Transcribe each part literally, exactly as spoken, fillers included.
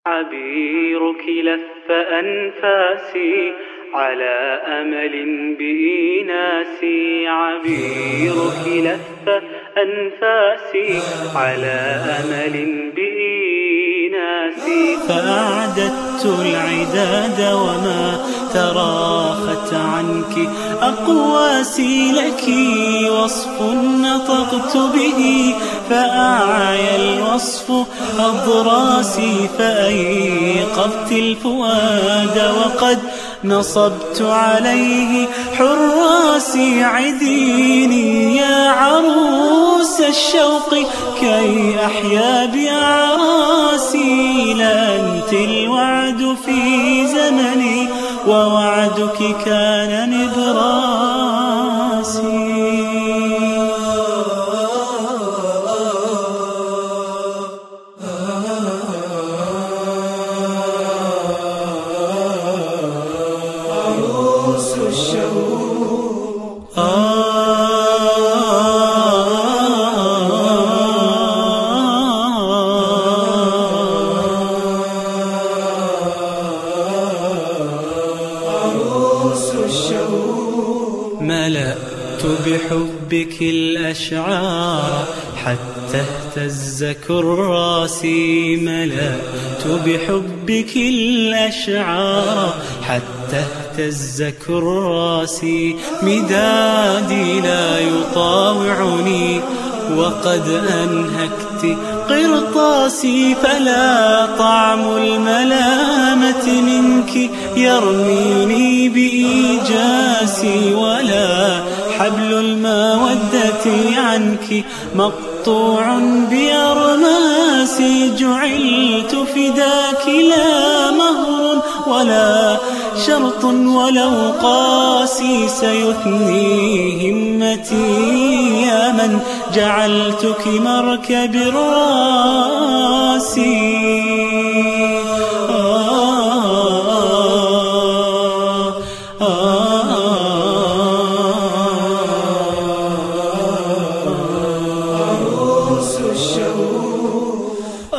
عبيرك لف أنفاسي على أمل بإيناسي. عبيرك لف أنفاسي على أمل بإيناسي. فأعددت العداد وما تراخت عنك أقواسي. لك وصف نطقت به فأعيا الوصف أضراسي. فأيقظت الفؤاد وقد نصبت عليه حراسي. عديني يا عروس الشوق كي أحيا بأعراسي. لأنت الوعد في زمني ووعدك كان نبراسي. عروس الشوق ملأت بحبك الأشعار حتى اهتز كراسي. ملأت بحبك الأشعار حتى اهتز كراسي. مدادي لا يطاوعني وقد أنهكت قرطاسي. فلا طعم الملامة منك يرميني بإيجاسي ولا حبل المودة عنك مقطوع بأرماسي. جعلت فداك لا مهر ولا شرط ولو قاسي. سيثني همتي يا من جعلتك مركب الراسي. عروس الشوق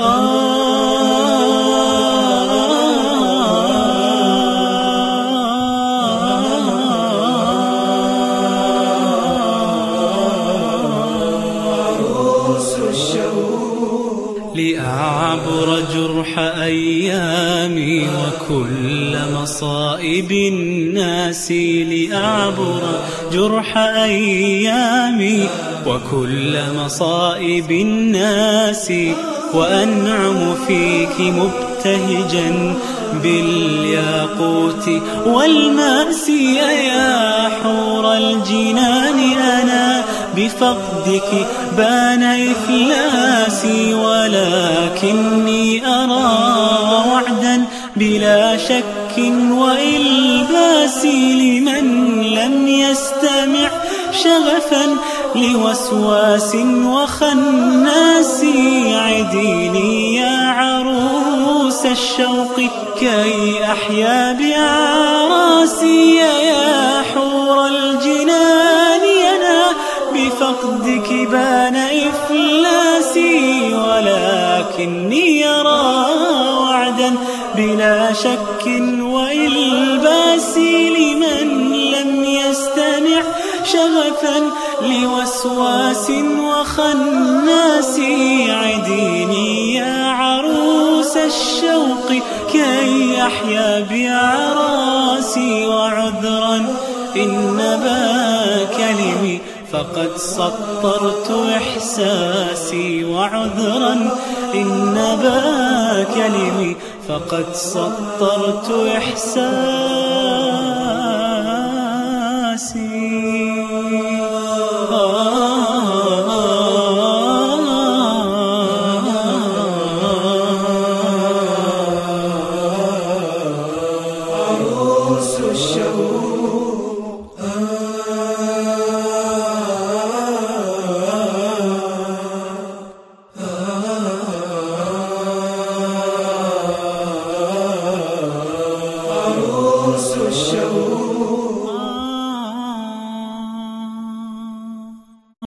لأعبر جرح أيامي وكل مصائب الناس. لأعبر جرح أيامي وكل مصائب الناس. وأنعم فيك مبتهجا بالياقوت والماس. يا حور الجنان أنا بفقدك بان إفلاسي. ولكني أرى وعدا بلا شك وإلباس لمن لم يستمع شغفا لوسواس وخناس. عديني يا عروس الشوق كي أحيا بأعراسي. يا حور الجنان أنا بفقدك بان إفلاسي. ولكني أرى وعدا بلا شك وإلباس لمن لم يستمع شغفا لوسواس وخناس. عديني يا عروس الشوق كي أحيا بأعراسي. وعذرا إن با كلمي فقد سطرت إحساسي. وعذرا إن با كلمي فقد سطرت إحساسي.